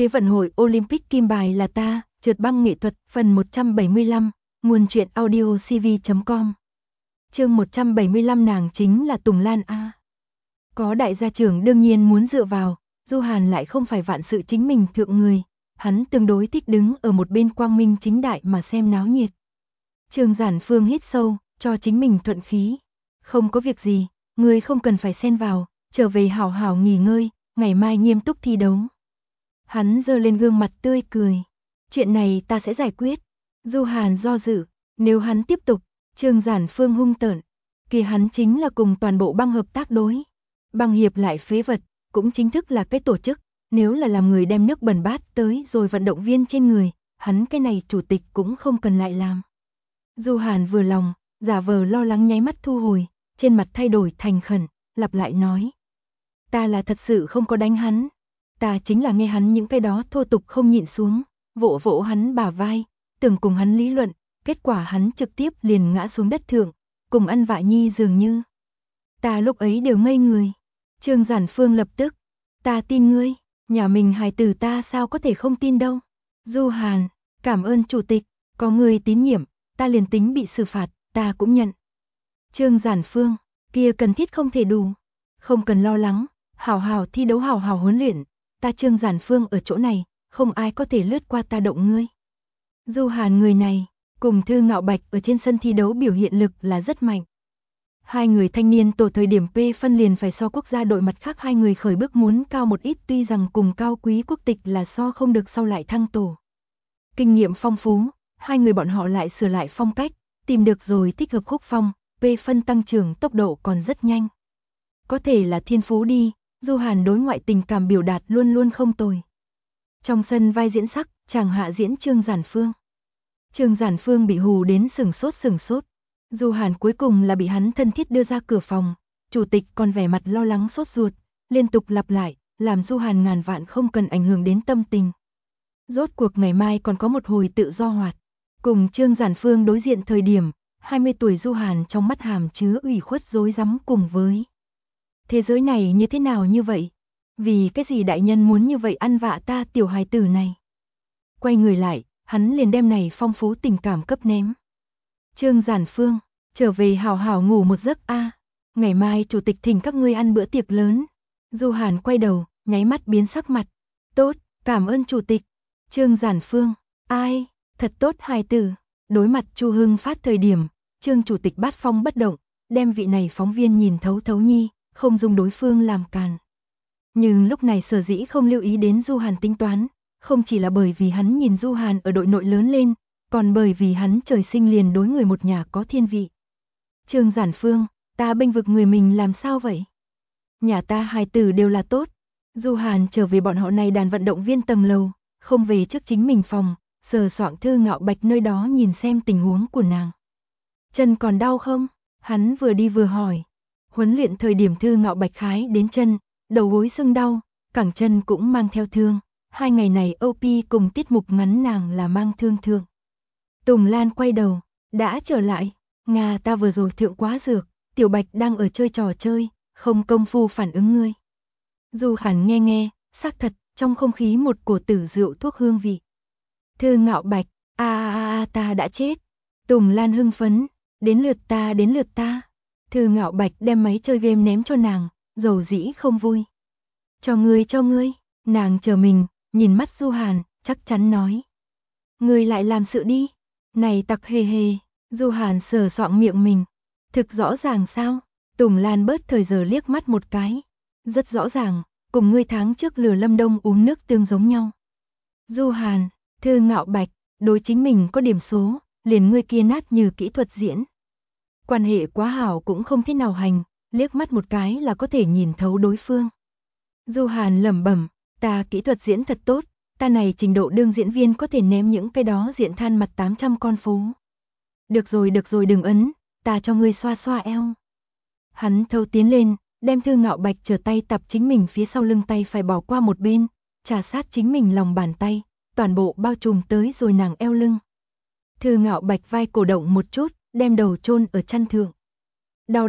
Thế vận hội Olympic kim bài là ta, trượt băng nghệ thuật, phần 175, nguồn truyện audio cv.com. Chương 175 nàng chính là Tùng Lan A. Có đại gia trưởng đương nhiên muốn dựa vào, Du Hàn lại không phải vạn sự chính mình thượng người, hắn tương đối thích đứng ở một bên quang minh chính đại mà xem náo nhiệt. Trương Giản Phương hít sâu, cho chính mình thuận khí. Không có việc gì, ngươi không cần phải xen vào, trở về hảo hảo nghỉ ngơi, ngày mai nghiêm túc thi đấu. Hắn giơ lên gương mặt tươi cười. Chuyện này ta sẽ giải quyết. Du Hàn do dự, nếu hắn tiếp tục, Trương Giản Phương hung tợn, kia hắn chính là cùng toàn bộ băng hợp tác đối. Băng hiệp lại phế vật, cũng chính thức là cái tổ chức, nếu là làm người đem nước bẩn bát tới rồi vận động viên trên người, hắn cái này chủ tịch cũng không cần lại làm. Du Hàn vừa lòng, giả vờ lo lắng nháy mắt thu hồi, trên mặt thay đổi thành khẩn, lặp lại nói. Ta là thật sự không có đánh hắn. Ta chính là nghe hắn những cái đó thô tục không nhịn xuống, vỗ vỗ hắn bả vai, tưởng cùng hắn lý luận, kết quả hắn trực tiếp liền ngã xuống đất thượng, cùng ăn vạ nhi dường như. Ta lúc ấy đều ngây người. Trương Giản Phương lập tức, ta tin ngươi, nhà mình hài tử ta sao có thể không tin đâu. Du Hàn, cảm ơn chủ tịch, có người tín nhiệm, ta liền tính bị xử phạt, ta cũng nhận. Trương Giản Phương, kia cần thiết không thể đủ, không cần lo lắng, hảo hảo thi đấu hảo hảo huấn luyện. Ta Trương Giản Phương ở chỗ này, không ai có thể lướt qua ta động ngươi. Du Hàn người này, cùng Thư Ngạo Bạch ở trên sân thi đấu biểu hiện lực là rất mạnh. Hai người thanh niên tổ thời điểm P phân liền phải so quốc gia đội mặt khác hai người khởi bước muốn cao một ít, tuy rằng cùng Cao Quý quốc tịch là so không được sau lại thăng tổ. Kinh nghiệm phong phú, hai người bọn họ lại sửa lại phong cách, tìm được rồi thích hợp khúc phong, P phân tăng trưởng tốc độ còn rất nhanh. Có thể là thiên phú đi. Du Hàn đối ngoại tình cảm biểu đạt luôn luôn không tồi. Trong sân vai diễn sắc, chàng hạ diễn Trương Giản Phương. Trương Giản Phương bị hù đến sừng sốt. Du Hàn cuối cùng là bị hắn thân thiết đưa ra cửa phòng, chủ tịch còn vẻ mặt lo lắng sốt ruột, liên tục lặp lại, làm Du Hàn ngàn vạn không cần ảnh hưởng đến tâm tình. Rốt cuộc ngày mai còn có một hồi tự do hoạt. Cùng Trương Giản Phương đối diện thời điểm, 20 tuổi Du Hàn trong mắt hàm chứa ủy khuất rối rắm cùng với thế giới này như thế nào như vậy? Vì cái gì đại nhân muốn như vậy ăn vạ ta tiểu hài tử này? Quay người lại, hắn liền đem này phong phú tình cảm cấp ném. Trương Giản Phương, trở về hảo hảo ngủ một giấc a. Ngày mai chủ tịch thỉnh các ngươi ăn bữa tiệc lớn. Du Hàn quay đầu, nháy mắt biến sắc mặt. Tốt, cảm ơn chủ tịch. Trương Giản Phương, ai, thật tốt hài tử. Đối mặt Chu Hưng Phát thời điểm, Trương chủ tịch bát phong bất động, đem vị này phóng viên nhìn thấu thấu nhi, không dùng đối phương làm càn. Nhưng lúc này sở dĩ không lưu ý đến Du Hàn tính toán, không chỉ là bởi vì hắn nhìn Du Hàn ở đội nội lớn lên, còn bởi vì hắn trời sinh liền đối người một nhà có thiên vị. Trương Giản Phương, ta bênh vực người mình làm sao vậy? Nhà ta hài tử đều là tốt. Du Hàn trở về bọn họ này đàn vận động viên tầng lầu, không về trước chính mình phòng, sờ soạng Thư Ngạo Bạch nơi đó nhìn xem tình huống của nàng. Chân còn đau không? Hắn vừa đi vừa hỏi. Huấn luyện thời điểm Thư Ngạo Bạch khái đến chân, đầu gối sưng đau, cẳng chân cũng mang theo thương. 2 ngày này OP cùng tiết mục ngắn nàng là mang thương. Tùng Lan quay đầu, đã trở lại. Nga, ta vừa rồi thượng quá dược, Tiểu Bạch đang ở chơi trò chơi, không công phu phản ứng ngươi. Du Hàn nghe, xác thật, trong không khí một cổ tử rượu thuốc hương vị. Thư Ngạo Bạch, ta đã chết. Tùng Lan hưng phấn, đến lượt ta. Thư Ngạo Bạch đem máy chơi game ném cho nàng, dầu dĩ không vui. Cho ngươi, nàng chờ mình, nhìn mắt Du Hàn, chắc chắn nói. Ngươi lại làm sự đi, này tặc hề, Du Hàn sờ soạng miệng mình. Thực rõ ràng sao? Tùng Lan bớt thời giờ liếc mắt một cái. Rất rõ ràng, cùng ngươi tháng trước lừa Lâm Đông uống nước tương giống nhau. Du Hàn, Thư Ngạo Bạch, đối chính mình có điểm số, liền ngươi kia nát như kỹ thuật diễn. Quan hệ quá hảo cũng không thế nào hành, liếc mắt một cái là có thể nhìn thấu đối phương. Du Hàn lẩm bẩm, ta kỹ thuật diễn thật tốt, ta này trình độ đương diễn viên có thể ném những cái đó diện than mặt 800 con phố. Được rồi đừng ấn, ta cho ngươi xoa xoa eo. Hắn thâu tiến lên, đem Thư Ngạo Bạch trở tay tập chính mình phía sau lưng, tay phải bỏ qua một bên, trà sát chính mình lòng bàn tay, toàn bộ bao trùm tới rồi nàng eo lưng. Thư Ngạo Bạch vai cổ động một chút, đem đầu chôn ở chăn thượng. Đau.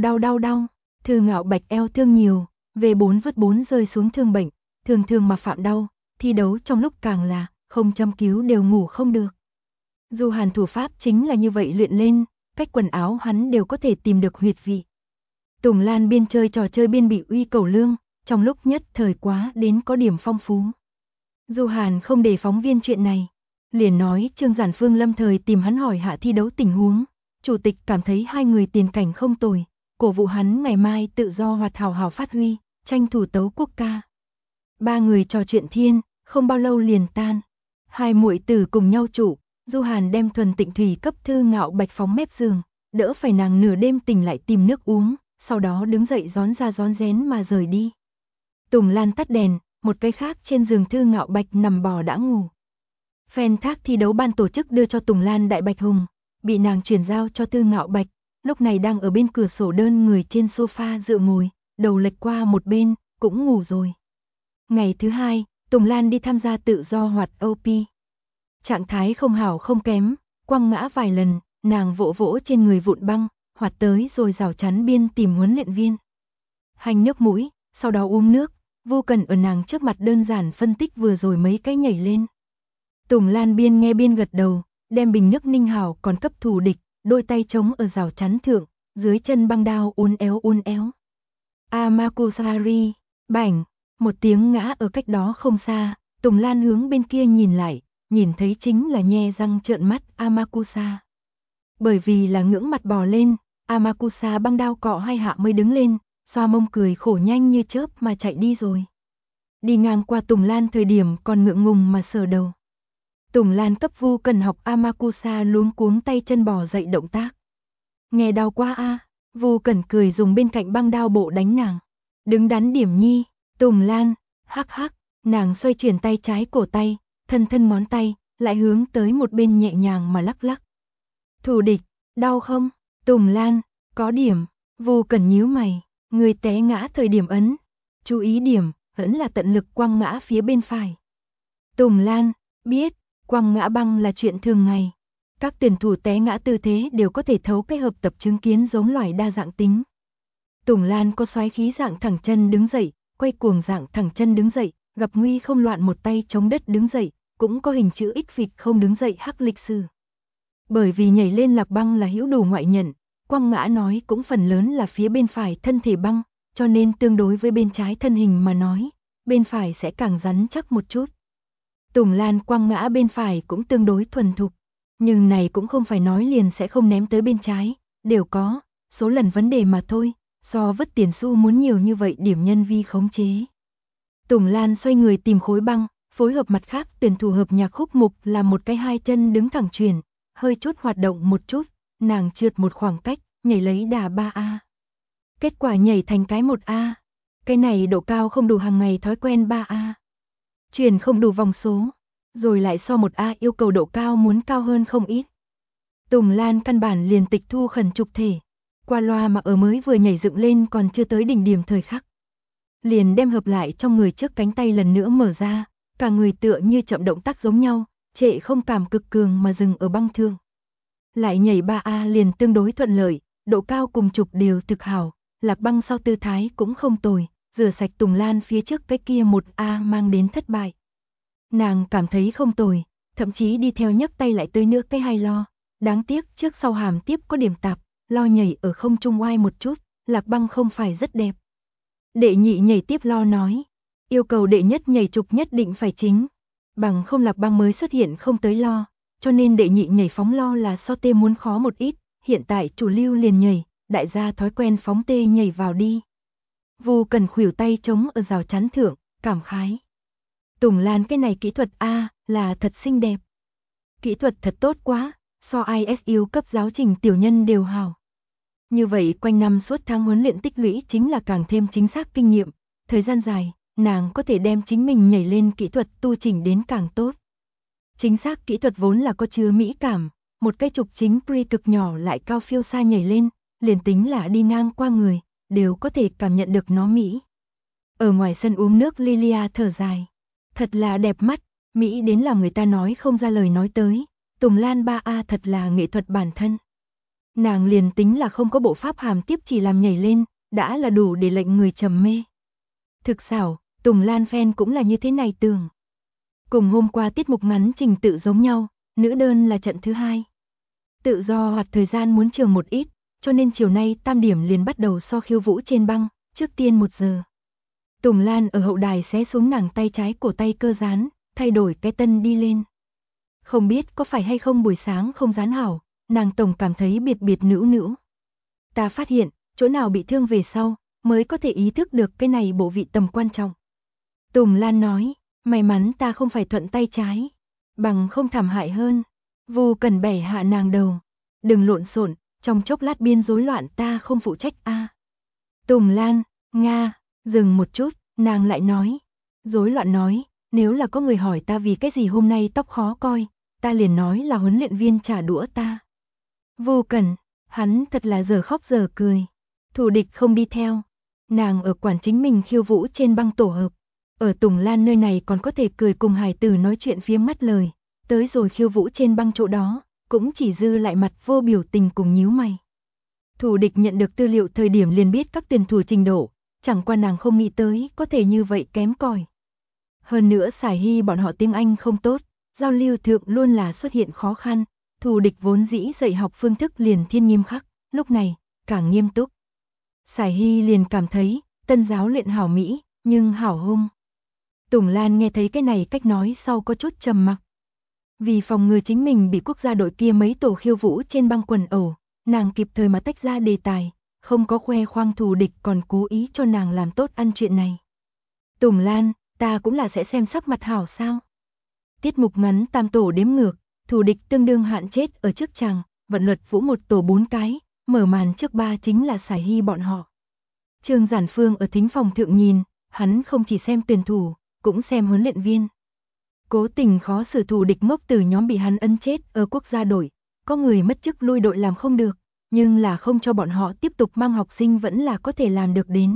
Thư Ngạo Bạch eo thương nhiều, về 4 vứt 4 rơi xuống thương bệnh, thường mà phạm đau, thi đấu trong lúc càng là không chăm cứu đều ngủ không được. Du Hàn thủ pháp chính là như vậy luyện lên, cách quần áo hắn đều có thể tìm được huyệt vị. Tùng Lan biên chơi trò chơi biên bị uy cầu lương, trong lúc nhất thời quá đến có điểm phong phú. Du Hàn không để phóng viên chuyện này, liền nói Trương Giản Phương lâm thời tìm hắn hỏi hạ thi đấu tình huống, chủ tịch cảm thấy hai người tiền cảnh không tồi, cổ vũ hắn ngày mai tự do hoạt hảo hảo phát huy, tranh thủ tấu quốc ca. Ba người trò chuyện thiên, không bao lâu liền tan. Hai muội tử cùng nhau trụ, Du Hàn đem thuần tịnh thủy cấp Thư Ngạo Bạch phóng mép giường, đỡ phải nàng nửa đêm tỉnh lại tìm nước uống, sau đó đứng dậy rón ra rón rén mà rời đi. Tùng Lan tắt đèn, một cái khác trên giường Thư Ngạo Bạch nằm bò đã ngủ. Fan thác thi đấu ban tổ chức đưa cho Tùng Lan đại bạch hùng, bị nàng chuyển giao cho Thư Ngạo Bạch, lúc này đang ở bên cửa sổ đơn người trên sofa dựa ngồi, đầu lệch qua một bên, cũng ngủ rồi. Ngày thứ hai, Tùng Lan đi tham gia tự do hoạt OP. Trạng thái không hảo không kém, quăng ngã vài lần, nàng vỗ vỗ trên người vụn băng, hoạt tới rồi rào chắn biên tìm huấn luyện viên. Hành nước mũi, sau đó uống nước, Vô Cần ở nàng trước mặt đơn giản phân tích vừa rồi mấy cái nhảy lên. Tùng Lan biên nghe biên gật đầu, đem bình nước ninh hảo còn cấp thù địch, đôi tay chống ở rào chắn thượng, dưới chân băng đao uốn éo. Amakusari, bảnh, một tiếng ngã ở cách đó không xa, Tùng Lan hướng bên kia nhìn lại, nhìn thấy chính là nhe răng trợn mắt Amakusa. Bởi vì là ngưỡng mặt bò lên, Amakusa băng đao cọ hai hạ mới đứng lên, xoa mông cười khổ nhanh như chớp mà chạy đi rồi. Đi ngang qua Tùng Lan thời điểm còn ngượng ngùng mà sờ đầu. Tùng Lan cấp Vu Cần học Amakusa luống cuống tay chân bò dậy động tác. Nghe đau quá a, Vu Cần cười dùng bên cạnh băng đao bộ đánh nàng. Đứng đắn điểm nhi, Tùng Lan, hắc hắc, nàng xoay chuyển tay trái cổ tay, thân ngón tay, lại hướng tới một bên nhẹ nhàng mà lắc lắc. Thù địch, đau không? Tùng Lan, có điểm, Vu Cần nhíu mày, người té ngã thời điểm ấn. Chú ý điểm, vẫn là tận lực quăng ngã phía bên phải. Tùng Lan, biết, quăng ngã băng là chuyện thường ngày. Các tuyển thủ té ngã tư thế đều có thể thấu cái hợp tập chứng kiến giống loài đa dạng tính. Tùng Lan có xoáy khí dạng thẳng chân đứng dậy, quay cuồng dạng thẳng chân đứng dậy, gặp nguy không loạn một tay chống đất đứng dậy, cũng có hình chữ X vịt không đứng dậy hắc lịch sử. Bởi vì nhảy lên lạc băng là hữu đủ ngoại nhận, quăng ngã nói cũng phần lớn là phía bên phải thân thể băng, cho nên tương đối với bên trái thân hình mà nói, bên phải sẽ càng rắn chắc một chút. Tùng Lan quăng ngã bên phải cũng tương đối thuần thục, nhưng này cũng không phải nói liền sẽ không ném tới bên trái, đều có, số lần vấn đề mà thôi, so vứt tiền xu muốn nhiều như vậy điểm nhân vi khống chế. Tùng Lan xoay người tìm khối băng, phối hợp mặt khác tuyển thủ hợp nhạc khúc mục là một cái hai chân đứng thẳng chuyển, hơi chút hoạt động một chút, nàng trượt một khoảng cách, nhảy lấy đà 3A. Kết quả nhảy thành cái 1A, cái này độ cao không đủ hàng ngày thói quen 3A. Chuyển không đủ vòng số, rồi lại so 1A yêu cầu độ cao muốn cao hơn không ít. Tùng Lan căn bản liền tịch thu khẩn trục thể, qua loa mà ở mới vừa nhảy dựng lên còn chưa tới đỉnh điểm thời khắc. Liền đem hợp lại trong người trước cánh tay lần nữa mở ra, cả người tựa như chậm động tác giống nhau, trệ không cảm cực cường mà dừng ở băng thương. Lại nhảy 3A liền tương đối thuận lợi, độ cao cùng trục đều thực hảo, lạc băng sau tư thái cũng không tồi, rửa sạch Tùng Lan phía trước cái kia 1A mang đến thất bại. Nàng cảm thấy không tồi, thậm chí đi theo nhấc tay lại tới nữa cái hay lo, đáng tiếc trước sau hàm tiếp có điểm tạp, lo nhảy ở không trung oai một chút, lạc băng không phải rất đẹp. Đệ nhị nhảy tiếp lo nói, yêu cầu đệ nhất nhảy trục nhất định phải chính, bằng không lạc băng mới xuất hiện không tới lo, cho nên đệ nhị nhảy phóng lo là so tê muốn khó một ít, hiện tại chủ lưu liền nhảy, đại gia thói quen phóng tê nhảy vào đi. Vu Cần khuỷu tay chống ở rào chắn thượng, cảm khái. Tùng Lan cái này kỹ thuật A là thật xinh đẹp. Kỹ thuật thật tốt quá, so ISU cấp giáo trình tiểu nhân đều hảo. Như vậy quanh năm suốt tháng huấn luyện tích lũy chính là càng thêm chính xác kinh nghiệm, thời gian dài, nàng có thể đem chính mình nhảy lên kỹ thuật tu chỉnh đến càng tốt. Chính xác kỹ thuật vốn là có chứa mỹ cảm, một cái trục chính pre cực nhỏ lại cao phiêu xa nhảy lên, liền tính là đi ngang qua người, đều có thể cảm nhận được nó mỹ. Ở ngoài sân uống nước Lilia thở dài, thật là đẹp mắt, mỹ đến là người ta nói không ra lời nói tới, Tùng Lan 3A thật là nghệ thuật bản thân. Nàng liền tính là không có bộ pháp hàm tiếp chỉ làm nhảy lên, đã là đủ để lệnh người trầm mê. Thực xảo, Tùng Lan fan cũng là như thế này tưởng. Cùng hôm qua tiết mục ngắn trình tự giống nhau, nữ đơn là trận thứ 2. Tự do hoặc thời gian muốn trường một ít, cho nên chiều nay tam điểm liền bắt đầu so khiêu vũ trên băng, trước tiên 1 giờ. Tùng Lan ở hậu đài xé xuống nàng tay trái cổ tay cơ dán, thay đổi cái tân đi lên. Không biết có phải hay không buổi sáng không dán hảo, nàng tổng cảm thấy biệt biệt nữu nữu. Ta phát hiện, chỗ nào bị thương về sau, mới có thể ý thức được cái này bộ vị tầm quan trọng. Tùng Lan nói, may mắn ta không phải thuận tay trái, bằng không thảm hại hơn. Vô Cần bẻ hạ nàng đầu, đừng lộn xộn, trong chốc lát biên rối loạn ta không phụ trách a. Tùng Lan, Nga, dừng một chút, nàng lại nói, rối loạn nói, nếu là có người hỏi ta vì cái gì hôm nay tóc khó coi, ta liền nói là huấn luyện viên trả đũa ta. Vô Cần, hắn thật là giờ khóc giờ cười. Thủ địch không đi theo, nàng ở quản chính mình khiêu vũ trên băng tổ hợp. Ở Tùng Lan nơi này còn có thể cười cùng hài tử nói chuyện phiếm ngắt lời, tới rồi khiêu vũ trên băng chỗ đó, cũng chỉ dư lại mặt vô biểu tình cùng nhíu mày. Thủ địch nhận được tư liệu thời điểm liền biết các tuyển thủ trình độ, chẳng qua nàng không nghĩ tới có thể như vậy kém cỏi. Hơn nữa Sải Hy bọn họ tiếng Anh không tốt, giao lưu thượng luôn là xuất hiện khó khăn, thủ địch vốn dĩ dạy học phương thức liền thiên nghiêm khắc, lúc này, càng nghiêm túc. Sải Hy liền cảm thấy, tân giáo luyện hảo mỹ, nhưng hảo hung. Tùng Lan nghe thấy cái này cách nói sau có chút trầm mặc. Vì phòng ngừa chính mình bị quốc gia đội kia mấy tổ khiêu vũ trên băng quần ẩu, nàng kịp thời mà tách ra đề tài, không có khoe khoang thù địch còn cố ý cho nàng làm tốt ăn chuyện này. Tùng Lan, ta cũng là sẽ xem sắc mặt hảo sao. Tiết mục ngắn tam tổ đếm ngược, thù địch tương đương hạn chết ở trước chàng, vận luật vũ một tổ 4 cái, mở màn trước 3 chính là Sải Hy bọn họ. Trương Giản Phương ở thính phòng thượng nhìn, hắn không chỉ xem tuyển thủ, cũng xem huấn luyện viên. Cố tình khó xử thù địch ngốc từ nhóm bị hắn ấn chết ở quốc gia đội, có người mất chức lui đội làm không được, nhưng là không cho bọn họ tiếp tục mang học sinh vẫn là có thể làm được đến.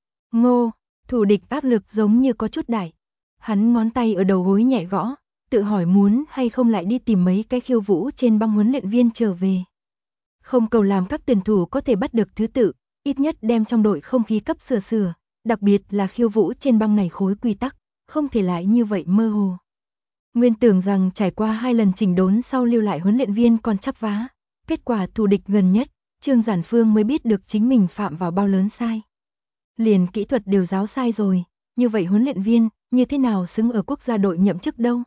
Ngô, thù địch áp lực giống như có chút đại. Hắn ngón tay ở đầu gối nhẹ gõ, tự hỏi muốn hay không lại đi tìm mấy cái khiêu vũ trên băng huấn luyện viên trở về. Không cầu làm các tuyển thủ có thể bắt được thứ tự, ít nhất đem trong đội không khí cấp sửa, đặc biệt là khiêu vũ trên băng này khối quy tắc, không thể lại như vậy mơ hồ. Nguyên tưởng rằng trải qua 2 lần chỉnh đốn sau lưu lại huấn luyện viên còn chắp vá, kết quả thù địch gần nhất, Trương Giản Phương mới biết được chính mình phạm vào bao lớn sai. Liền kỹ thuật đều giáo sai rồi, như vậy huấn luyện viên, như thế nào xứng ở quốc gia đội nhậm chức đâu.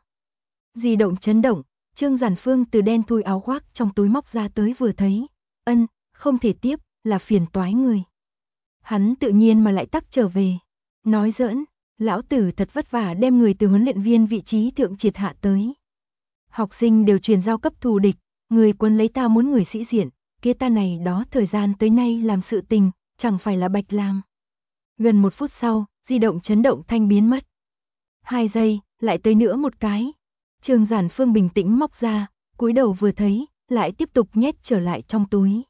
Di động chấn động, Trương Giản Phương từ đen thui áo khoác trong túi móc ra tới vừa thấy, không thể tiếp, là phiền toái người. Hắn tự nhiên mà lại tắc trở về, nói giỡn, lão tử thật vất vả đem người từ huấn luyện viên vị trí thượng triệt hạ tới. Học sinh đều truyền giao cấp thù địch, người quân lấy ta muốn người sĩ diện, kia ta này đó thời gian tới nay làm sự tình, chẳng phải là bạch làm. Gần 1 phút sau, di động chấn động thanh biến mất. 2 giây, lại tới nữa một cái. Trương Giản Phương bình tĩnh móc ra, cúi đầu vừa thấy, lại tiếp tục nhét trở lại trong túi.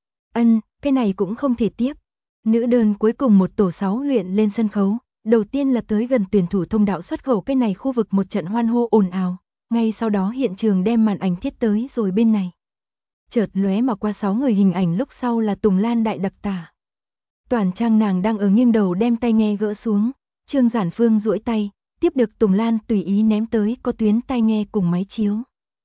Cái này cũng không thể tiếp. Nữ đơn cuối cùng một tổ 6 luyện lên sân khấu, đầu tiên là tới gần tuyển thủ thông đạo xuất khẩu cái này khu vực một trận hoan hô ồn ào, ngay sau đó hiện trường đem màn ảnh thiết tới rồi bên này. Chợt lóe mà qua 6 người hình ảnh lúc sau là Tùng Lan đại đặc tả. Toàn trang nàng đang ở nghiêng đầu đem tai nghe gỡ xuống, Trương Giản Phương duỗi tay, tiếp được Tùng Lan tùy ý ném tới có tuyến tai nghe cùng máy chiếu.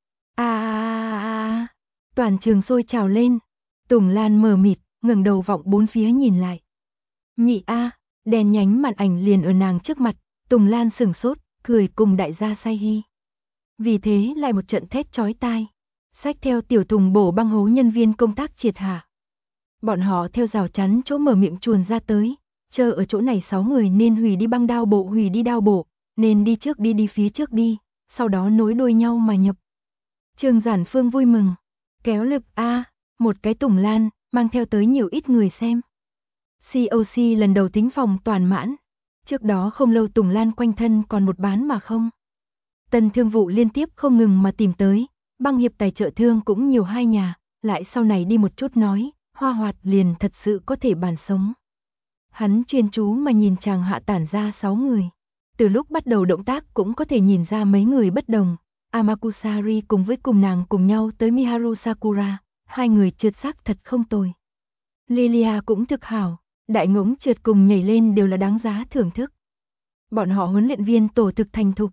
Toàn trường sôi trào lên. Tùng Lan mờ mịt, ngẩng đầu vọng bốn phía nhìn lại. Nhị đèn nhánh màn ảnh liền ở nàng trước mặt, Tùng Lan sửng sốt, cười cùng đại gia say hy. Vì thế lại một trận thét chói tai. Xách theo tiểu thùng bổ băng hố nhân viên công tác triệt hạ. Bọn họ theo rào chắn chỗ mở miệng chuồn ra tới, chờ ở chỗ này 6 người nên hủy đi băng đao bộ hủy đi đao bộ, nên đi trước đi phía trước đi, sau đó nối đuôi nhau mà nhập. Trương Giản Phương vui mừng, kéo lực một cái Tùng Lan, mang theo tới nhiều ít người xem. COC lần đầu thính phòng toàn mãn, trước đó không lâu Tùng Lan quanh thân còn một bán mà không. Tân thương vụ liên tiếp không ngừng mà tìm tới, băng hiệp tài trợ thương cũng nhiều 2 nhà, lại sau này đi một chút nói, Hoa Hoạt liền thật sự có thể bàn sống. Hắn chuyên chú mà nhìn chàng hạ tản ra 6 người. Từ lúc bắt đầu động tác cũng có thể nhìn ra mấy người bất đồng. Amakusari cùng với cùng nàng cùng nhau tới Miharu Sakura, 2 người trượt sắc thật không tồi. Lilia cũng thực hảo, đại ngỗng trượt cùng nhảy lên đều là đáng giá thưởng thức. Bọn họ huấn luyện viên tổ thực thành thục,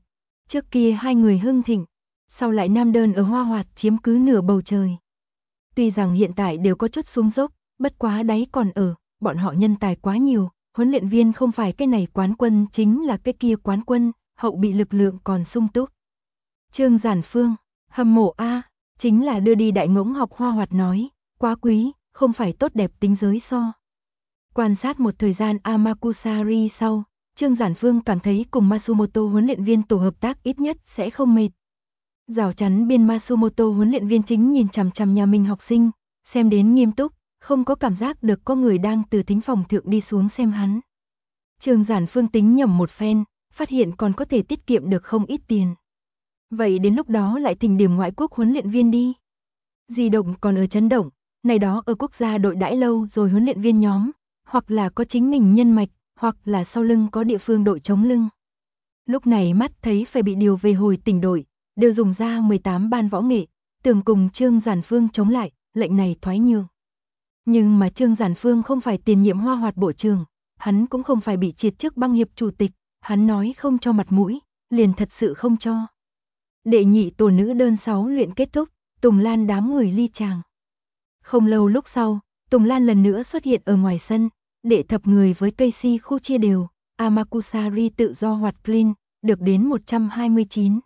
Trước kia hai người hưng thịnh, sau lại nam đơn ở Hoa Hoạt chiếm cứ nửa bầu trời. Tuy rằng hiện tại đều có chút xuống dốc, bất quá đáy còn ở, bọn họ nhân tài quá nhiều, huấn luyện viên không phải cái này quán quân chính là cái kia quán quân, hậu bị lực lượng còn sung túc. Trương Giản Phương, hâm mộ a, chính là đưa đi đại ngỗng học Hoa Hoạt nói, quá quý, không phải tốt đẹp tính giới so. Quan sát một thời gian Amakusari sau, Trương Giản Phương cảm thấy cùng Matsumoto huấn luyện viên tổ hợp tác ít nhất sẽ không mệt. Rào chắn biên Matsumoto huấn luyện viên chính nhìn chằm chằm nhà mình học sinh, xem đến nghiêm túc, không có cảm giác được có người đang từ thính phòng thượng đi xuống xem hắn. Trương Giản Phương tính nhẩm một phen, phát hiện còn có thể tiết kiệm được không ít tiền. Vậy đến lúc đó lại thỉnh điểm ngoại quốc huấn luyện viên đi. Di động còn ở chấn động, này đó ở quốc gia đội đãi lâu rồi huấn luyện viên nhóm, hoặc là có chính mình nhân mạch, hoặc là sau lưng có địa phương đội chống lưng. Lúc này mắt thấy phải bị điều về hồi tỉnh đội, đều dùng ra 18 ban võ nghệ, tưởng cùng Trương Giản Phương chống lại, lệnh này thoái nhường. Nhưng mà Trương Giản Phương không phải tiền nhiệm Hoa Hoạt bộ trưởng, hắn cũng không phải bị triệt chức băng hiệp chủ tịch, hắn nói không cho mặt mũi, liền thật sự không cho. Đệ nhị tổ nữ đơn 6 luyện kết thúc, Tùng Lan đám người ly tràng. Không lâu lúc sau, Tùng Lan lần nữa xuất hiện ở ngoài sân, đệ thập người với Casey khu chia đều, Amakusari tự do hoạt clean, được đến 129.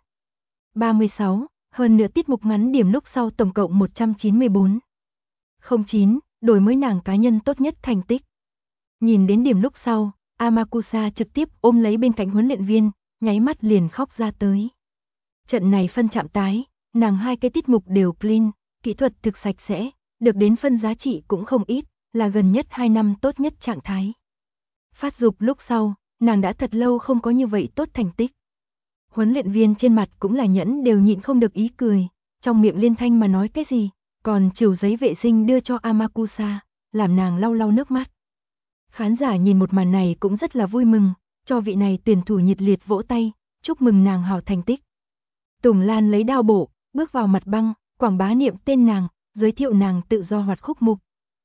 36, hơn nữa tiết mục ngắn điểm lúc sau tổng cộng 194. 09, đổi mới nàng cá nhân tốt nhất thành tích. Nhìn đến điểm lúc sau, Amakusa trực tiếp ôm lấy bên cạnh huấn luyện viên, nháy mắt liền khóc ra tới. Trận này phân chạm tái, nàng hai cái tiết mục đều clean, kỹ thuật thực sạch sẽ, được đến phân giá trị cũng không ít, là gần nhất 2 năm tốt nhất trạng thái. Phát dục lúc sau, nàng đã thật lâu không có như vậy tốt thành tích. Huấn luyện viên trên mặt cũng là nhẫn đều nhịn không được ý cười, trong miệng liên thanh mà nói cái gì, còn chịu giấy vệ sinh đưa cho Amakusa, làm nàng lau lau nước mắt. Khán giả nhìn một màn này cũng rất là vui mừng, cho vị này tuyển thủ nhiệt liệt vỗ tay, chúc mừng nàng hảo thành tích. Tùng Lan lấy đao bổ, bước vào mặt băng, quảng bá niệm tên nàng, giới thiệu nàng tự do hoạt khúc mục.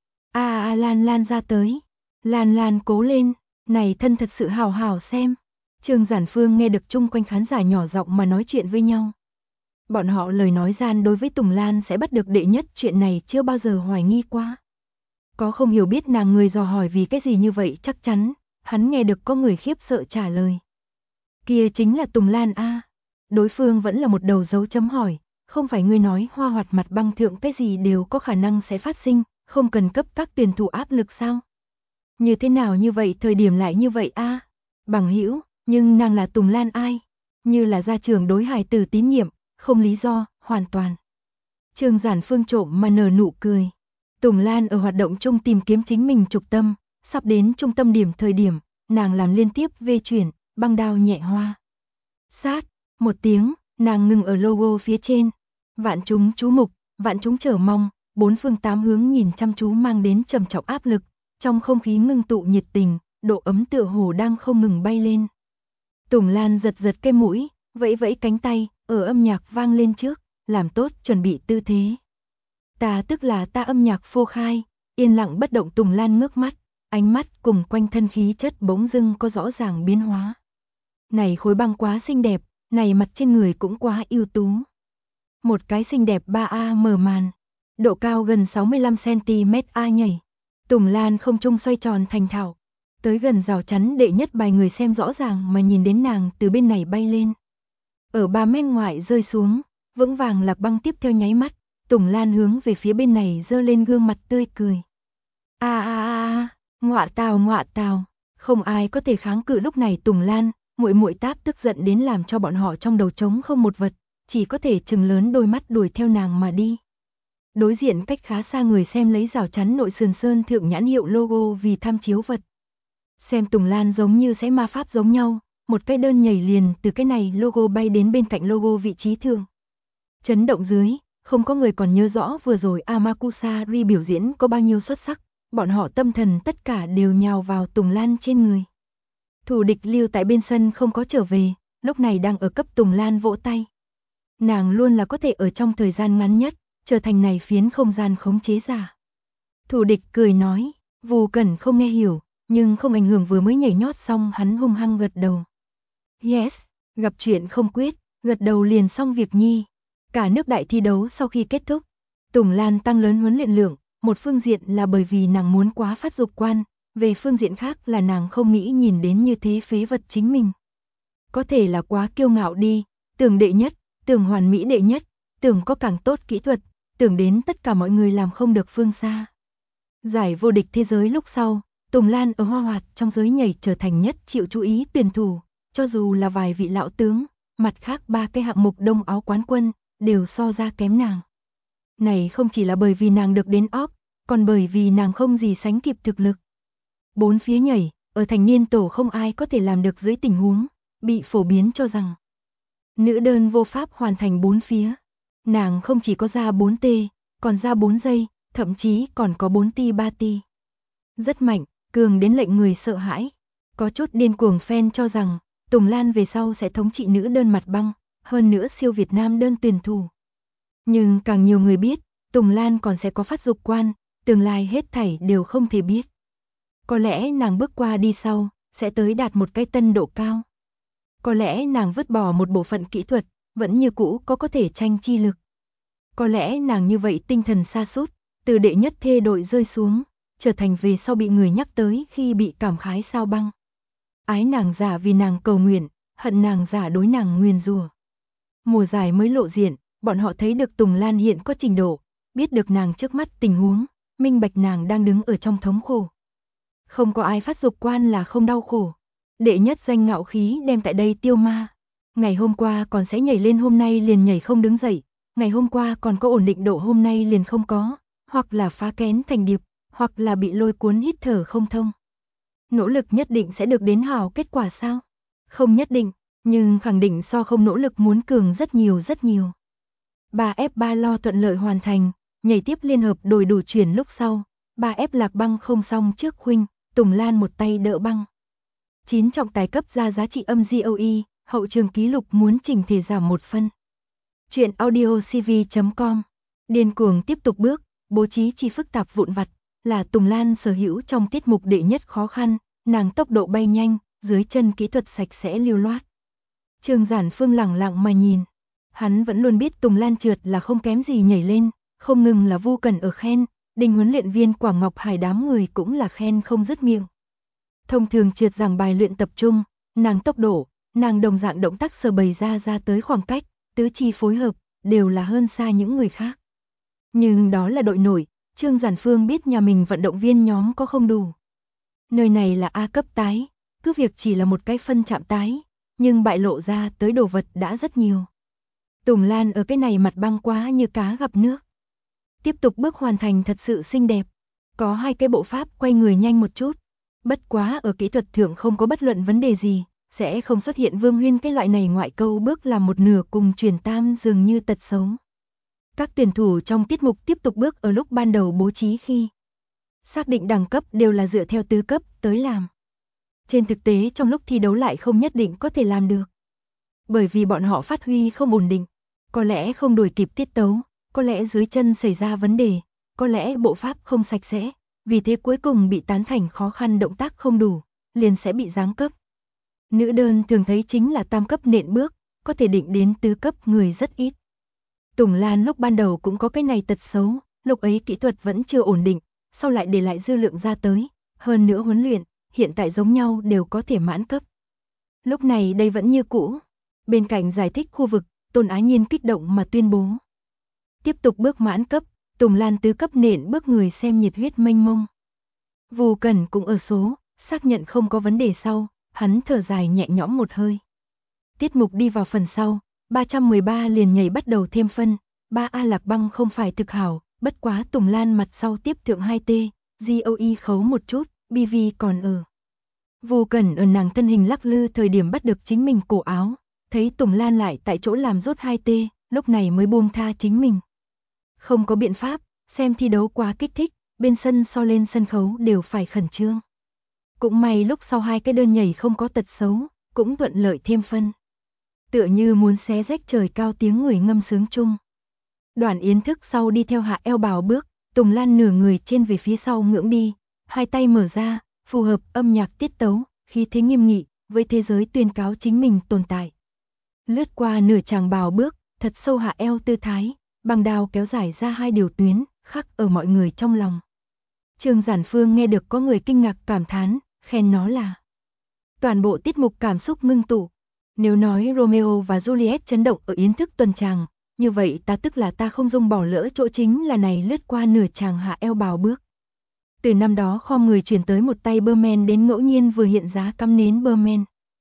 Lan Lan ra tới, Lan Lan cố lên, này thân thật sự hảo hảo xem. Trương Giản Phương nghe được chung quanh khán giả nhỏ giọng mà nói chuyện với nhau. Bọn họ lời nói gian đối với Tùng Lan sẽ bắt được đệ nhất chuyện này chưa bao giờ hoài nghi qua. Có không hiểu biết nàng người dò hỏi vì cái gì như vậy chắc chắn, hắn nghe được có người khiếp sợ trả lời. Kia chính là Tùng Lan a. Đối phương vẫn là một đầu dấu chấm hỏi, không phải ngươi nói Hoa Hoạt mặt băng thượng cái gì đều có khả năng sẽ phát sinh, không cần cấp các tuyển thủ áp lực sao? Như thế nào như vậy thời điểm lại như vậy a? Bằng hữu, nhưng nàng là Tùng Lan ai? Như là gia trưởng đối hài tử tín nhiệm, không lý do, hoàn toàn. Trương Giản Phương trộm mà nở nụ cười. Tùng Lan ở hoạt động chung tìm kiếm chính mình trục tâm, sắp đến trung tâm điểm thời điểm, nàng làm liên tiếp vê chuyển, băng đao nhẹ hoa. Sát, một tiếng, nàng ngừng ở logo phía trên. Vạn chúng chú mục, vạn chúng chờ mong, bốn phương tám hướng nhìn chăm chú mang đến trầm trọng áp lực, trong không khí ngưng tụ nhiệt tình, độ ấm tựa hồ đang không ngừng bay lên. Tùng Lan giật giật cái mũi, vẫy vẫy cánh tay, ở âm nhạc vang lên trước, làm tốt chuẩn bị tư thế. Ta tức là ta âm nhạc phô khai, yên lặng bất động. Tùng Lan ngước mắt, ánh mắt cùng quanh thân khí chất bỗng dưng có rõ ràng biến hóa. Này khối băng quá xinh đẹp, này mặt trên người cũng quá ưu tú. Một cái xinh đẹp 3A mở màn, độ cao gần 65cm A nhảy. Tùng Lan không trung xoay tròn thành thạo, tới gần rào chắn đệ nhất bài người xem rõ ràng mà nhìn đến nàng từ bên này bay lên. Ở 3 mét ngoại rơi xuống, vững vàng lạc băng tiếp theo nháy mắt, Tùng Lan hướng về phía bên này giơ lên gương mặt tươi cười. Ngọa tào, không ai có thể kháng cự lúc này Tùng Lan, muội muội táp tức giận đến làm cho bọn họ trong đầu trống không một vật, chỉ có thể trừng lớn đôi mắt đuổi theo nàng mà đi. Đối diện cách khá xa người xem lấy rào chắn nội sườn sơn thượng nhãn hiệu logo vì tham chiếu vật. Xem Tùng Lan giống như sẽ ma pháp giống nhau, một cái đơn nhảy liền từ cái này logo bay đến bên cạnh logo vị trí thường. Chấn động dưới, không có người còn nhớ rõ vừa rồi Amakusari biểu diễn có bao nhiêu xuất sắc, bọn họ tâm thần tất cả đều nhào vào Tùng Lan trên người. Thủ địch lưu tại bên sân không có trở về, lúc này đang ở cấp Tùng Lan vỗ tay. Nàng luôn là có thể ở trong thời gian ngắn nhất, trở thành này phiến không gian khống chế giả. Thủ địch cười nói, Vù Cẩn không nghe hiểu, nhưng không ảnh hưởng vừa mới nhảy nhót xong hắn hung hăng gật đầu. Yes, gặp chuyện không quyết, Gật đầu liền xong việc nhi. Cả nước đại thi đấu sau khi kết thúc, Tùng Lan tăng lớn huấn luyện lượng, một phương diện là bởi vì nàng muốn quá phát dục quan, về phương diện khác là nàng không nghĩ nhìn đến như thế phế vật chính mình. Có thể là quá kiêu ngạo đi, tưởng đệ nhất, tưởng hoàn mỹ đệ nhất, tưởng có càng tốt kỹ thuật, tưởng đến tất cả mọi người làm không được phương xa. Giải vô địch thế giới lúc sau, Tùng Lan ở hoa hoạt trong giới nhảy trở thành nhất chịu chú ý tuyển thủ, cho dù là vài vị lão tướng, mặt khác 3 cái hạng mục đông áo quán quân, đều so ra kém nàng. Này không chỉ là bởi vì nàng được đến óp, còn bởi vì nàng không gì sánh kịp thực lực. 4 phía nhảy, ở thành niên tổ không ai có thể làm được dưới tình huống, bị phổ biến cho rằng nữ đơn vô pháp hoàn thành 4 phía. Nàng không chỉ có ra 4T, còn ra 4 giây, thậm chí còn có 4 ti 3 ti. Rất mạnh, cường đến lệnh người sợ hãi. Có chút điên cuồng fan cho rằng Tùng Lan về sau sẽ thống trị nữ đơn mặt băng, hơn nữa siêu Việt Nam đơn tuyển thủ. Nhưng càng nhiều người biết, Tùng Lan còn sẽ có phát dục quan, tương lai hết thảy đều không thể biết. Có lẽ nàng bước qua đi sau, sẽ tới đạt một cái tân độ cao. Có lẽ nàng vứt bỏ một bộ phận kỹ thuật, vẫn như cũ có thể tranh chi lực. Có lẽ nàng như vậy tinh thần sa sút, từ đệ nhất thê đội rơi xuống, trở thành về sau bị người nhắc tới khi bị cảm khái sao băng. Ái nàng giả vì nàng cầu nguyện, hận nàng giả đối nàng nguyền rủa. Mùa giải mới lộ diện, bọn họ thấy được Tùng Lan hiện có trình độ, biết được nàng trước mắt tình huống, minh bạch nàng đang đứng ở trong thống khổ. Không có ai phát dục quan là không đau khổ. Đệ nhất danh ngạo khí đem tại đây tiêu ma. Ngày hôm qua còn sẽ nhảy lên hôm nay liền nhảy không đứng dậy, ngày hôm qua còn có ổn định độ hôm nay liền không có, hoặc là phá kén thành điệp, hoặc là bị lôi cuốn hít thở không thông. Nỗ lực nhất định sẽ được đến hảo kết quả sao? Không nhất định, nhưng khẳng định so không nỗ lực muốn cường rất nhiều rất nhiều. 3F3 lo thuận lợi hoàn thành, nhảy tiếp liên hợp đổi đủ chuyển lúc sau, 3F lạc băng không xong trước khuynh, Tùng Lan một tay đỡ băng. 9 trọng tài cấp ra giá trị âm GOE, hậu trường ký lục muốn chỉnh thể giảm 1 phân. Chuyện audio cv.com. Điên cuồng tiếp tục bước, bố trí chi phức tạp vụn vặt, là Tùng Lan sở hữu trong tiết mục đệ nhất khó khăn, nàng tốc độ bay nhanh, dưới chân kỹ thuật sạch sẽ lưu loát. Trương Giản Phương lẳng lặng mà nhìn, hắn vẫn luôn biết Tùng Lan trượt là không kém gì nhảy lên, không ngừng là Vu Cẩn ở khen, Đinh huấn luyện viên Quảng Ngọc Hải đám người cũng là khen không dứt miệng. Thông thường trượt giảng bài luyện tập trung, nàng tốc độ, nàng đồng dạng động tác sờ bày ra tới khoảng cách, tứ chi phối hợp, đều là hơn xa những người khác. Nhưng đó là đội nổi, Trương Giản Phương biết nhà mình vận động viên nhóm có không đủ. Nơi này là A cấp tái, cứ việc chỉ là một cái phân chạm tái, nhưng bại lộ ra tới đồ vật đã rất nhiều. Tùng Lan ở cái này mặt băng quá như cá gặp nước. Tiếp tục bước hoàn thành thật sự xinh đẹp, có 2 cái bộ pháp quay người nhanh một chút. Bất quá ở kỹ thuật thượng không có bất luận vấn đề gì, sẽ không xuất hiện Vương Huyên cái loại này ngoại câu bước làm một nửa cùng truyền tam dường như tật xấu. Các tuyển thủ trong tiết mục tiếp tục bước ở lúc ban đầu bố trí khi xác định đẳng cấp đều là dựa theo tứ cấp tới làm. Trên thực tế trong lúc thi đấu lại không nhất định có thể làm được. Bởi vì bọn họ phát huy không ổn định, có lẽ không đuổi kịp tiết tấu, có lẽ dưới chân xảy ra vấn đề, có lẽ bộ pháp không sạch sẽ, vì thế cuối cùng bị tán thành khó khăn động tác không đủ, liền sẽ bị giáng cấp. Nữ đơn thường thấy chính là tam cấp nện bước, có thể định đến tứ cấp người rất ít. Tùng Lan lúc ban đầu cũng có cái này tật xấu, lúc ấy kỹ thuật vẫn chưa ổn định, sau lại để lại dư lượng ra tới, hơn nữa huấn luyện, hiện tại giống nhau đều có thể mãn cấp. Lúc này đây vẫn như cũ. Bên cạnh giải thích khu vực, Tôn Á Nhiên kích động mà tuyên bố. Tiếp tục bước mãn cấp, Tùng Lan tứ cấp nện bước người xem nhiệt huyết mênh mông. Vu Cẩn cũng ở số, xác nhận không có vấn đề sau, hắn thở dài nhẹ nhõm một hơi. Tiết mục đi vào phần sau, 313 liền nhảy bắt đầu thêm phân, 3A lạc băng không phải thực hảo, bất quá Tùng Lan mặt sau tiếp thượng 2T, GOE khấu một chút, BV còn ở. Vu Cẩn ở nàng thân hình lắc lư thời điểm bắt được chính mình cổ áo, thấy Tùng Lan lại tại chỗ làm rốt 2T, lúc này mới buông tha chính mình. Không có biện pháp, xem thi đấu quá kích thích, bên sân so lên sân khấu đều phải khẩn trương. Cũng may lúc sau 2 cái đơn nhảy không có tật xấu, cũng thuận lợi thêm phân. Tựa như muốn xé rách trời cao tiếng người ngâm sướng chung. Đoàn Yến thức sau đi theo hạ eo bào bước, Tùng Lan nửa người trên về phía sau ngưỡng đi, 2 tay mở ra, phù hợp âm nhạc tiết tấu, khí thế nghiêm nghị, với thế giới tuyên cáo chính mình tồn tại. Lướt qua nửa chàng bào bước, thật sâu hạ eo tư thái, băng đao kéo dài ra hai điều tuyến, khắc ở mọi người trong lòng. Trương Giản Phương nghe được có người kinh ngạc cảm thán, khen nó là toàn bộ tiết mục cảm xúc ngưng tụ. Nếu nói Romeo và Juliet chấn động ở yến thức tuần tràng, như vậy ta tức là ta không dung bỏ lỡ chỗ chính là này lướt qua nửa chàng hạ eo bào bước. Từ năm đó khom người chuyển tới một tay Berman đến ngẫu nhiên vừa hiện giá cắm nến Berman.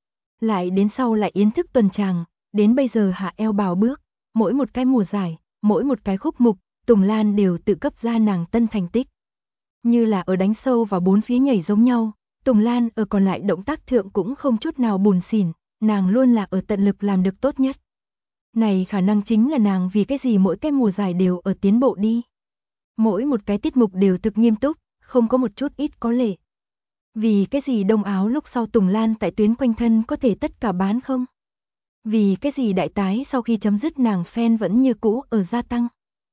Lại đến sau lại yến thức tuần tràng, đến bây giờ hạ eo bào bước, mỗi một cái mùa giải, mỗi một cái khúc mục, Tùng Lan đều tự cấp ra nàng tân thành tích. Như là ở đánh sâu vào bốn phía nhảy giống nhau, Tùng Lan ở còn lại động tác thượng cũng không chút nào buồn xỉn, nàng luôn là ở tận lực làm được tốt nhất. Này khả năng chính là nàng vì cái gì mỗi cái mùa giải đều ở tiến bộ đi. Mỗi một cái tiết mục đều thực nghiêm túc, không có một chút ít có lệ. Vì cái gì đông áo lúc sau Tùng Lan tại tuyến quanh thân có thể tất cả bán không? Vì cái gì đại tái sau khi chấm dứt nàng fan vẫn như cũ ở gia tăng?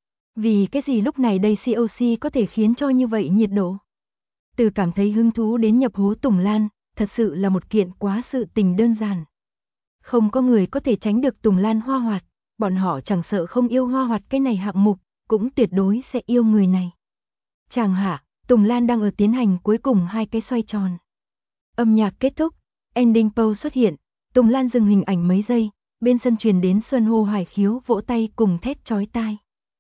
Vì cái gì lúc này đây COC có thể khiến cho như vậy nhiệt độ? Từ cảm thấy hứng thú đến nhập hố Tùng Lan, thật sự là một kiện quá sự tình đơn giản. Không có người có thể tránh được Tùng Lan hoa hoạt, bọn họ chẳng sợ không yêu hoa hoạt cái này hạng mục, cũng tuyệt đối sẽ yêu người này. Chàng hạ, Tùng Lan đang ở tiến hành cuối cùng hai cái xoay tròn. Âm nhạc kết thúc, ending pose xuất hiện, Tùng Lan dừng hình ảnh mấy giây, bên sân truyền đến sơn hô hải khiếu vỗ tay cùng thét chói tai.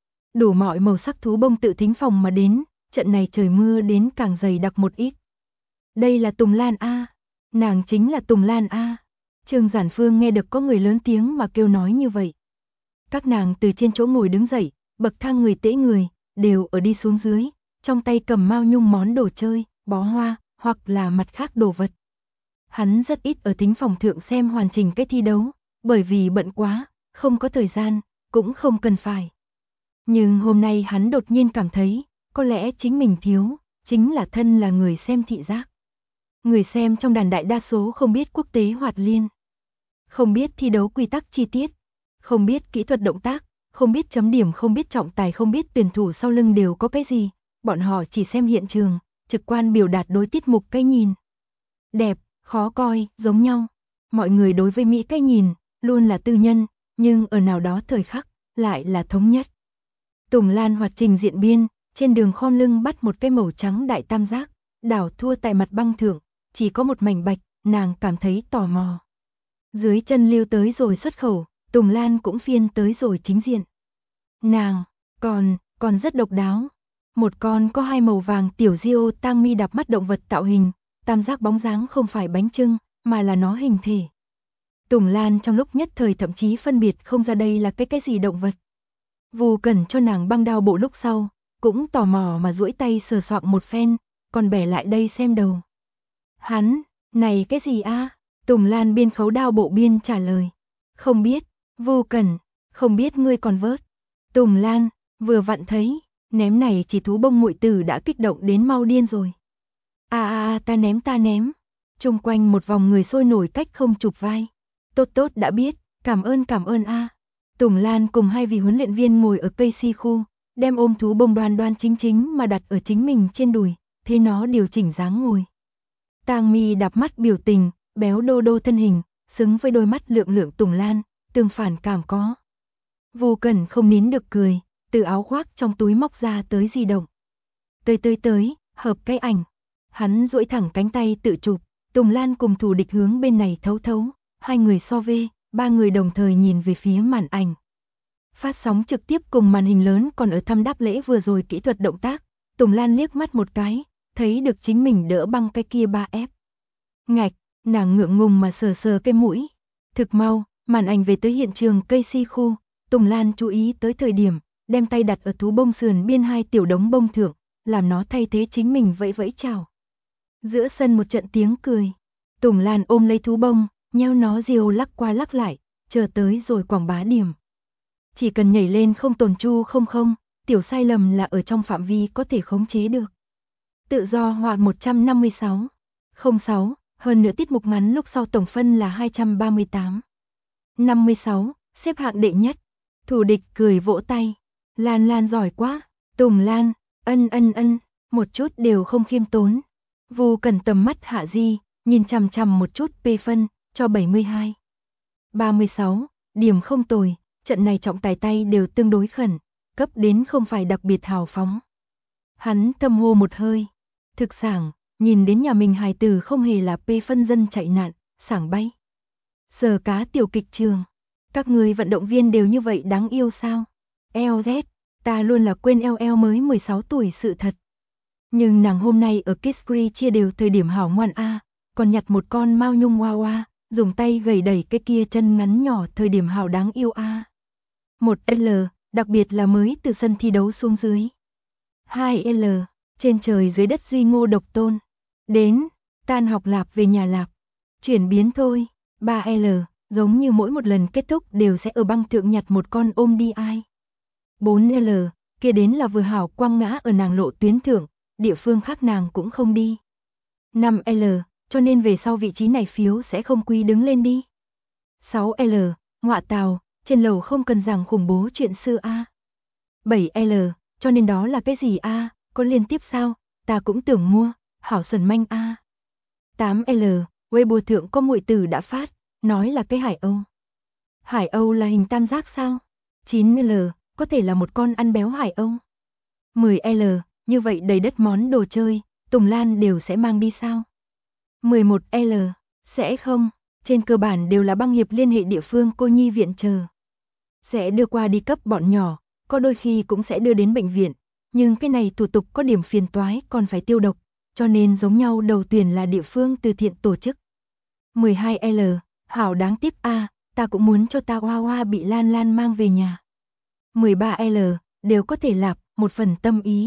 Đủ mọi màu sắc thú bông tự thính phòng mà đến, trận này trời mưa đến càng dày đặc một ít. Đây là Tùng Lan A, nàng chính là Tùng Lan A. Trương Giản Phương nghe được có người lớn tiếng mà kêu nói như vậy. Các nàng từ trên chỗ ngồi đứng dậy, bậc thang người tễ người, đều ở đi xuống dưới, trong tay cầm Mao Nhung món đồ chơi, bó hoa, hoặc là mặt khác đồ vật. Hắn rất ít ở thính phòng thượng xem hoàn chỉnh cái thi đấu, bởi vì bận quá, không có thời gian, cũng không cần phải. Nhưng hôm nay hắn đột nhiên cảm thấy, có lẽ chính mình thiếu, chính là thân là người xem thị giác. Người xem trong đàn đại đa số không biết quốc tế hoạt liên, không biết thi đấu quy tắc chi tiết, không biết kỹ thuật động tác, không biết chấm điểm, không biết trọng tài, không biết tuyển thủ sau lưng đều có cái gì, bọn họ chỉ xem hiện trường, trực quan biểu đạt đối tiết mục cái nhìn. Đẹp, khó coi, giống nhau. Mọi người đối với Mỹ cái nhìn, luôn là tư nhân, nhưng ở nào đó thời khắc, lại là thống nhất. Tùng Lan hoạt trình diện biên, trên đường khom lưng bắt một cái màu trắng đại tam giác, đảo thua tại mặt băng thượng, chỉ có một mảnh bạch, nàng cảm thấy tò mò. Dưới chân lưu tới rồi xuất khẩu, Tùng Lan cũng phiên tới rồi chính diện. Nàng, còn rất độc đáo. Một con có hai màu vàng tiểu diêu tang mi đạp mắt động vật tạo hình, tam giác bóng dáng không phải bánh chưng, mà là nó hình thể. Tùng Lan trong lúc nhất thời thậm chí phân biệt không ra đây là cái gì động vật. Vù Cẩn cho nàng băng đao bộ lúc sau, cũng tò mò mà duỗi tay sờ soạng một phen, còn bẻ lại đây xem đầu. Hắn, này cái gì a? Tùng Lan biên khấu đao bộ biên trả lời. Không biết, Vù Cẩn, không biết ngươi còn vớt. Tùng Lan, vừa vặn thấy, ném này chỉ thú bông muội tử đã kích động đến mau điên rồi. Ta ném. Chung quanh một vòng người sôi nổi cách không chụp vai. Tốt đã biết, cảm ơn a. Tùng Lan cùng hai vị huấn luyện viên ngồi ở cây si khu, đem ôm thú bông đoan chính mà đặt ở chính mình trên đùi, thế nó điều chỉnh dáng ngồi. Tang Mi đạp mắt biểu tình, béo đô thân hình, xứng với đôi mắt lượng Tùng Lan, tương phản cảm có. Vù Cẩn không nín được cười, từ áo khoác trong túi móc ra tới di động. Tới, hợp cái ảnh. Hắn duỗi thẳng cánh tay tự chụp, Tùng Lan cùng thủ địch hướng bên này thấu, hai người so vê, ba người đồng thời nhìn về phía màn ảnh. Phát sóng trực tiếp cùng màn hình lớn còn ở thăm đáp lễ vừa rồi kỹ thuật động tác, Tùng Lan liếc mắt một cái, thấy được chính mình đỡ băng cái kia 3F. Ngạch, nàng ngượng ngùng mà sờ cái mũi. Thực mau, màn ảnh về tới hiện trường cây si khu, Tùng Lan chú ý tới thời điểm, đem tay đặt ở thú bông sườn biên hai tiểu đống bông thượng, làm nó thay thế chính mình vẫy chào. Giữa sân một trận tiếng cười, Tùng Lan ôm lấy thú bông, nheo nó diều lắc qua lắc lại, chờ tới rồi quảng bá điểm. Chỉ cần nhảy lên không tồn chu không, tiểu sai lầm là ở trong phạm vi có thể khống chế được. Tự do hoạt 156, 06, hơn nữa tiết mục ngắn lúc sau tổng phân là 238. 56, xếp hạng đệ nhất. Thủ địch cười vỗ tay. Lan giỏi quá. Tùng Lan, ân, một chút đều không khiêm tốn. Vù Cẩn tầm mắt hạ di, nhìn chằm một chút p phân, cho 72. 36, điểm không tồi, trận này trọng tài tay đều tương đối khẩn, cấp đến không phải đặc biệt hào phóng. Hắn thầm hô một hơi, thực sảng, nhìn đến nhà mình hài tử không hề là pê phân dân chạy nạn, sảng bay. Giờ cá tiểu kịch trường, các người vận động viên đều như vậy đáng yêu sao? LZ, ta luôn là quên LL mới 16 tuổi sự thật. Nhưng nàng hôm nay ở Kidscreen chia đều thời điểm hảo ngoan a, còn nhặt một con Mao Nhung Hoa Hoa, dùng tay gầy đẩy cái kia chân ngắn nhỏ thời điểm hảo đáng yêu a. 1L, đặc biệt là mới từ sân thi đấu xuống dưới. 2L, trên trời dưới đất duy ngô độc tôn. Đến, tan học lạp về nhà lạp. Chuyển biến thôi. 3L, giống như mỗi một lần kết thúc đều sẽ ở băng thượng nhặt một con ôm đi ai. 4L, kia đến là vừa hảo quăng ngã ở nàng lộ tuyến thượng, địa phương khác nàng cũng không đi. 5L, cho nên về sau vị trí này phiếu sẽ không quy đứng lên đi. 6L, ngọa tào, trên lầu không cần giảng khủng bố chuyện xưa a. 7L, cho nên đó là cái gì a, có liên tiếp sao, ta cũng tưởng mua, hảo xuẩn manh a. 8L, Weibo thượng có muội tử đã phát, nói là cái hải âu. Hải âu là hình tam giác sao? 9L, có thể là một con ăn béo hải âu. 10L, như vậy đầy đất món đồ chơi, Tùng Lan đều sẽ mang đi sao? 11L, sẽ không, trên cơ bản đều là băng hiệp liên hệ địa phương cô nhi viện chờ. Sẽ đưa qua đi cấp bọn nhỏ, có đôi khi cũng sẽ đưa đến bệnh viện, nhưng cái này thủ tục có điểm phiền toái còn phải tiêu độc, cho nên giống nhau đầu tuyển là địa phương từ thiện tổ chức. 12L, hảo đáng tiếc a, ta cũng muốn cho ta Hoa Hoa bị Lan Lan mang về nhà. 13L, đều có thể lạp, một phần tâm ý.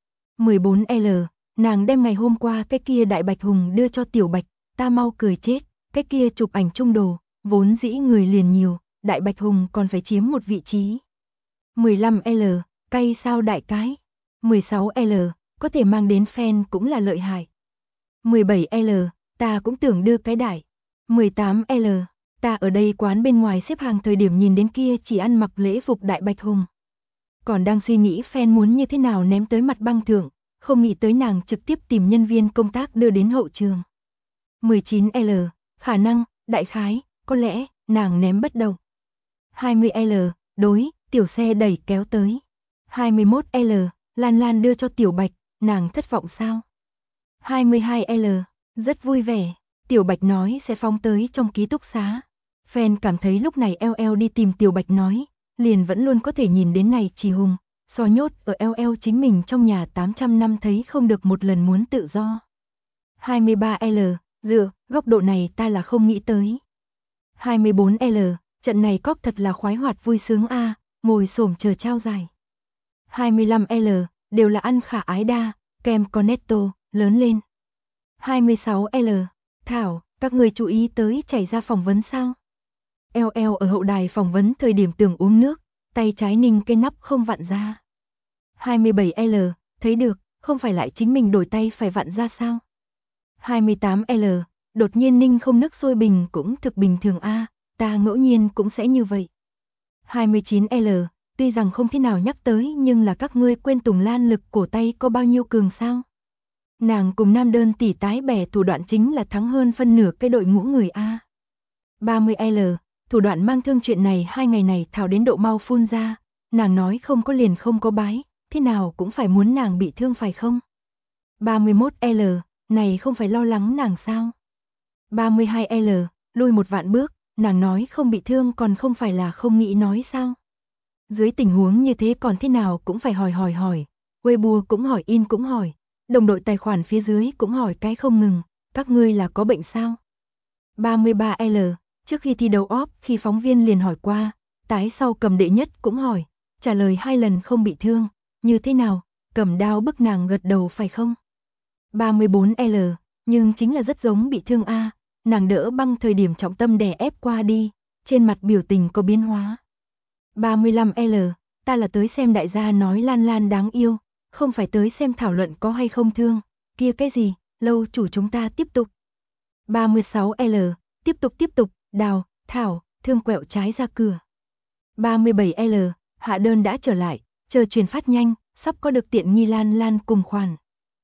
14L, nàng đem ngày hôm qua cái kia đại bạch hùng đưa cho tiểu bạch, ta mau cười chết, cái kia chụp ảnh chung đồ, vốn dĩ người liền nhiều, đại bạch hùng còn phải chiếm một vị trí. 15L, cay sao đại cái. 16L, có thể mang đến fan cũng là lợi hại. 17L, ta cũng tưởng đưa cái đại. 18L, ta ở đây quán bên ngoài xếp hàng thời điểm nhìn đến kia chỉ ăn mặc lễ phục đại bạch hùng. Còn đang suy nghĩ fan muốn như thế nào ném tới mặt băng thượng, không nghĩ tới nàng trực tiếp tìm nhân viên công tác đưa đến hậu trường. 19L, khả năng, đại khái, có lẽ, nàng ném bất động. 20L, đối, tiểu xe đẩy kéo tới. 21L, Lan Lan đưa cho tiểu bạch, nàng thất vọng sao? 22L, rất vui vẻ, tiểu bạch nói sẽ phóng tới trong ký túc xá. Fan cảm thấy lúc này LL đi tìm tiểu bạch nói, liền vẫn luôn có thể nhìn đến này trì hùng, so nhốt ở LL chính mình trong nhà 800 năm thấy không được một lần muốn tự do. 23L, dựa, góc độ này ta là không nghĩ tới. 24L, trận này cóc thật là khoái hoạt vui sướng a, ngồi xổm chờ trao giải. 25L, đều là ăn khả ái đa, kem cornetto, lớn lên. 26L, Thảo, các người chú ý tới chảy ra phỏng vấn sao? LL ở hậu đài phỏng vấn thời điểm tưởng uống nước, tay trái ninh cái nắp không vặn ra. 27L, thấy được, không phải lại chính mình đổi tay phải vặn ra sao? 28L, đột nhiên ninh không nước sôi bình cũng thực bình thường a, ta ngẫu nhiên cũng sẽ như vậy. 29L, tuy rằng không thế nào nhắc tới nhưng là các ngươi quên Tùng Lan lực cổ tay có bao nhiêu cường sao? Nàng cùng nam đơn tỷ tái bẻ thủ đoạn chính là thắng hơn phân nửa cái đội ngũ người a. 30L, thủ đoạn mang thương chuyện này 2 ngày này Thảo đến độ mau phun ra, nàng nói không có liền không có bái, thế nào cũng phải muốn nàng bị thương phải không? 31L, này không phải lo lắng nàng sao? 32L, lui một vạn bước, nàng nói không bị thương còn không phải là không nghĩ nói sao? Dưới tình huống như thế còn thế nào cũng phải hỏi, Weibo cũng hỏi in cũng hỏi, đồng đội tài khoản phía dưới cũng hỏi cái không ngừng, các ngươi là có bệnh sao? 33L, trước khi thi đấu off khi phóng viên liền hỏi qua, tái sau cầm đệ nhất cũng hỏi, trả lời 2 lần không bị thương, như thế nào, cầm đao bức nàng gật đầu phải không? 34L, nhưng chính là rất giống bị thương a, nàng đỡ băng thời điểm trọng tâm đè ép qua đi, trên mặt biểu tình có biến hóa. 35L, ta là tới xem đại gia nói Lan Lan đáng yêu, không phải tới xem thảo luận có hay không thương, kia cái gì, lâu chủ chúng ta tiếp tục. 36L, tiếp tục, Đào, Thảo, thương quẹo trái ra cửa. 37L, hạ đơn đã trở lại, chờ truyền phát nhanh, sắp có được tiện nghi Lan Lan cùng khoản.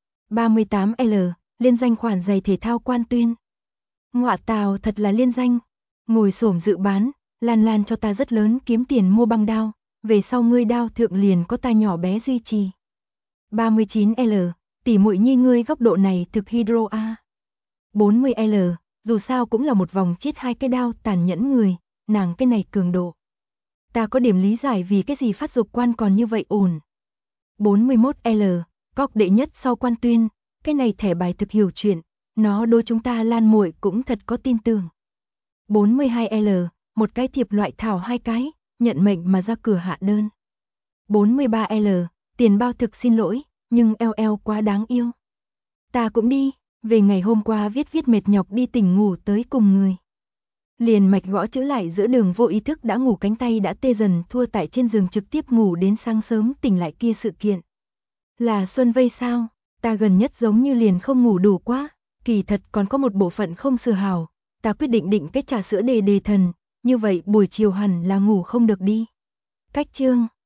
38L, liên danh khoản giày thể thao quan tuyên. Ngọa tào thật là liên danh, ngồi xổm dự bán, Lan Lan cho ta rất lớn kiếm tiền mua băng đao, về sau ngươi đao thượng liền có ta nhỏ bé duy trì. 39L, tỷ muội nhi ngươi góc độ này thực hydro a. 40L, dù sao cũng là một vòng chết hai cái đao tàn nhẫn người, nàng cái này cường độ. Ta có điểm lý giải vì cái gì phát dục quan còn như vậy ổn. 41L, cóc đệ nhất sau quan tuyên, cái này thẻ bài thực hiểu chuyện, nó đối chúng ta Lan muội cũng thật có tin tưởng. 42L, một cái thiệp loại thảo hai cái, nhận mệnh mà ra cửa hạ đơn. 43L, tiền bao thực xin lỗi, nhưng LL quá đáng yêu. Ta cũng đi, về ngày hôm qua viết mệt nhọc đi tỉnh ngủ tới cùng người. Liền mạch gõ chữ lại giữa đường vô ý thức đã ngủ cánh tay đã tê dần thua tại trên giường trực tiếp ngủ đến sáng sớm tỉnh lại kia sự kiện. Là Xuân Vây sao, ta gần nhất giống như liền không ngủ đủ quá, kỳ thật còn có một bộ phận không sửa hảo, ta quyết định định cái trà sữa đề thần, như vậy buổi chiều hẳn là ngủ không được đi. Cách chương